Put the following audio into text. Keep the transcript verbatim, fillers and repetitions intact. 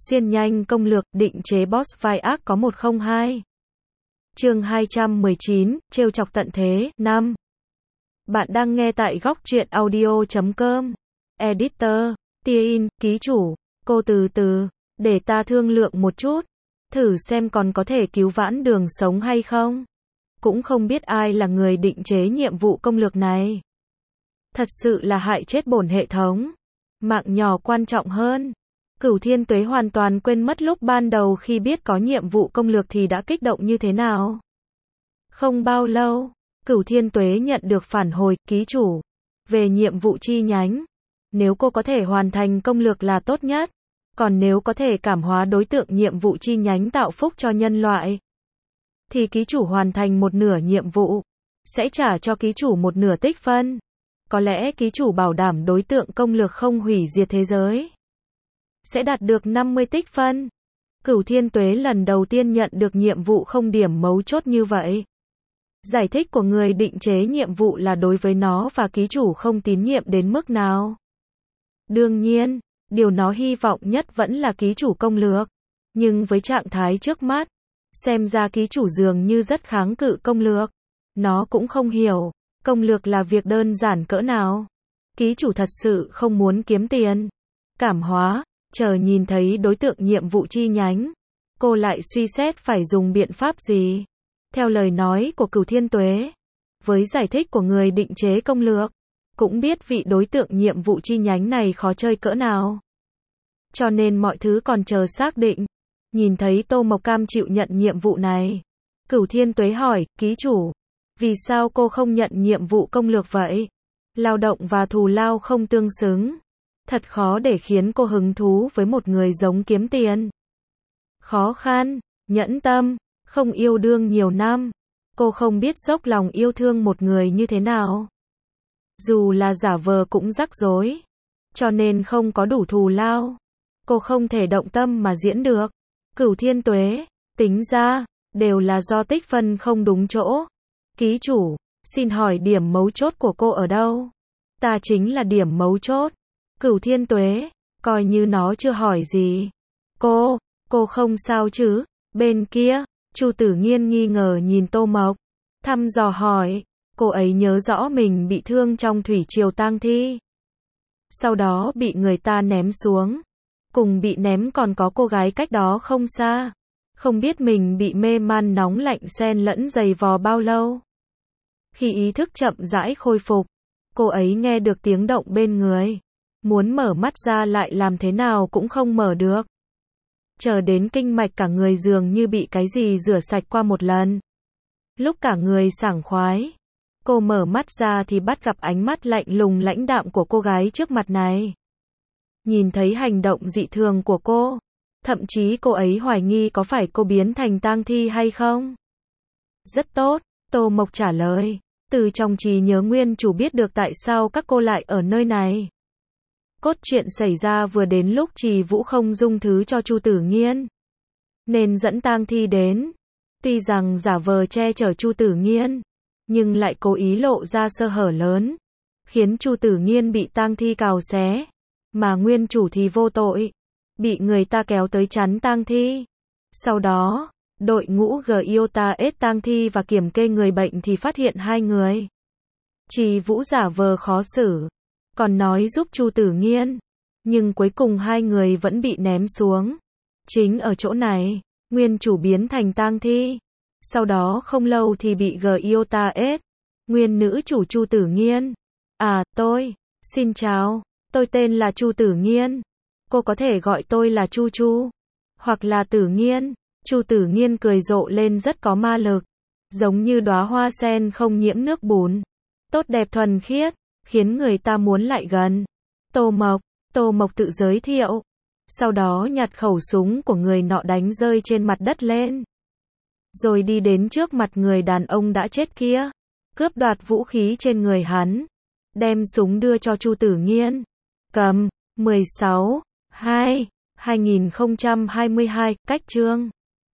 Xuyên nhanh công lược, định chế boss vai ác có một không hai. Chương hai trăm mười chín, trêu chọc tận thế, năm. Bạn đang nghe tại góc truyện audio chấm com. Editor, Tia-in, ký chủ, cô từ từ, để ta thương lượng một chút, thử xem còn có thể cứu vãn đường sống hay không. Cũng không biết ai là người định chế nhiệm vụ công lược này. Thật sự là hại chết bổn hệ thống. Mạng nhỏ quan trọng hơn. Cửu Thiên Tuế hoàn toàn quên mất lúc ban đầu khi biết có nhiệm vụ công lược thì đã kích động như thế nào. Không bao lâu, Cửu Thiên Tuế nhận được phản hồi, ký chủ, về nhiệm vụ chi nhánh. Nếu cô có thể hoàn thành công lược là tốt nhất. Còn nếu có thể cảm hóa đối tượng nhiệm vụ chi nhánh tạo phúc cho nhân loại, thì ký chủ hoàn thành một nửa nhiệm vụ, sẽ trả cho ký chủ một nửa tích phân. Có lẽ ký chủ bảo đảm đối tượng công lược không hủy diệt thế giới, sẽ đạt được năm mươi tích phân. Cửu Thiên Tuế lần đầu tiên nhận được nhiệm vụ không điểm mấu chốt như vậy. Giải thích của người định chế nhiệm vụ là đối với nó và ký chủ không tín nhiệm đến mức nào. Đương nhiên, điều nó hy vọng nhất vẫn là ký chủ công lược. Nhưng với trạng thái trước mắt, xem ra ký chủ dường như rất kháng cự công lược. Nó cũng không hiểu, công lược là việc đơn giản cỡ nào. Ký chủ thật sự không muốn kiếm tiền. Cảm hóa, chờ nhìn thấy đối tượng nhiệm vụ chi nhánh, cô lại suy xét phải dùng biện pháp gì. Theo lời nói của Cửu Thiên Tuế, với giải thích của người định chế công lược, cũng biết vị đối tượng nhiệm vụ chi nhánh này khó chơi cỡ nào. Cho nên mọi thứ còn chờ xác định. Nhìn thấy Tô Mộc cam chịu nhận nhiệm vụ này, Cửu Thiên Tuế hỏi, ký chủ, vì sao cô không nhận nhiệm vụ công lược vậy? Lao động và thù lao không tương xứng. Thật khó để khiến cô hứng thú với một người giống kiếm tiền. Khó khăn, nhẫn tâm, không yêu đương nhiều năm. Cô không biết dốc lòng yêu thương một người như thế nào. Dù là giả vờ cũng rắc rối. Cho nên không có đủ thù lao. Cô không thể động tâm mà diễn được. Cửu Thiên Tuế, tính ra, đều là do tích phân không đúng chỗ. Ký chủ, xin hỏi điểm mấu chốt của cô ở đâu? Ta chính là điểm mấu chốt. Cửu Thiên Tuế, coi như nó chưa hỏi gì. Cô, cô không sao chứ? Bên kia, Chu Tử Nghiên nghi ngờ nhìn Tô Mộc, thăm dò hỏi, cô ấy nhớ rõ mình bị thương trong thủy triều tang thi. Sau đó bị người ta ném xuống. Cùng bị ném còn có cô gái cách đó không xa. Không biết mình bị mê man nóng lạnh xen lẫn giày vò bao lâu. Khi ý thức chậm rãi khôi phục, cô ấy nghe được tiếng động bên người. Muốn mở mắt ra lại làm thế nào cũng không mở được. Chờ đến kinh mạch cả người dường như bị cái gì rửa sạch qua một lần. Lúc cả người sảng khoái, cô mở mắt ra thì bắt gặp ánh mắt lạnh lùng lãnh đạm của cô gái trước mặt này. Nhìn thấy hành động dị thường của cô, thậm chí cô ấy hoài nghi có phải cô biến thành tang thi hay không. Rất tốt, Tô Mộc trả lời. Từ trong trí nhớ nguyên chủ biết được tại sao các cô lại ở nơi này. Cốt truyện xảy ra vừa đến lúc Trì Vũ không dung thứ cho Chu Tử Nghiên, nên dẫn tang thi đến. Tuy rằng giả vờ che chở Chu Tử Nghiên, nhưng lại cố ý lộ ra sơ hở lớn, khiến Chu Tử Nghiên bị tang thi cào xé, mà nguyên chủ thì vô tội, bị người ta kéo tới chắn tang thi. Sau đó, đội ngũ Giota S tang thi và kiểm kê người bệnh thì phát hiện hai người. Trì Vũ giả vờ khó xử, còn nói giúp Chu Tử Nghiên, nhưng cuối cùng hai người vẫn bị ném xuống. Chính ở chỗ này, nguyên chủ biến thành tang thi. Sau đó không lâu thì bị Giota S, nguyên nữ chủ Chu Tử Nghiên. À, tôi, xin chào, tôi tên là Chu Tử Nghiên. Cô có thể gọi tôi là Chu Chu, hoặc là Tử Nghiên. Chu Tử Nghiên cười rộ lên rất có ma lực, giống như đóa hoa sen không nhiễm nước bùn, tốt đẹp thuần khiết, khiến người ta muốn lại gần. Tô Mộc, Tô Mộc tự giới thiệu, sau đó nhặt khẩu súng của người nọ đánh rơi trên mặt đất lên, rồi đi đến trước mặt người đàn ông đã chết kia, cướp đoạt vũ khí trên người hắn, đem súng đưa cho Chu Tử Nghiên. Cầm, mười sáu, hai, hai nghìn không trăm hai mươi hai, cách chương.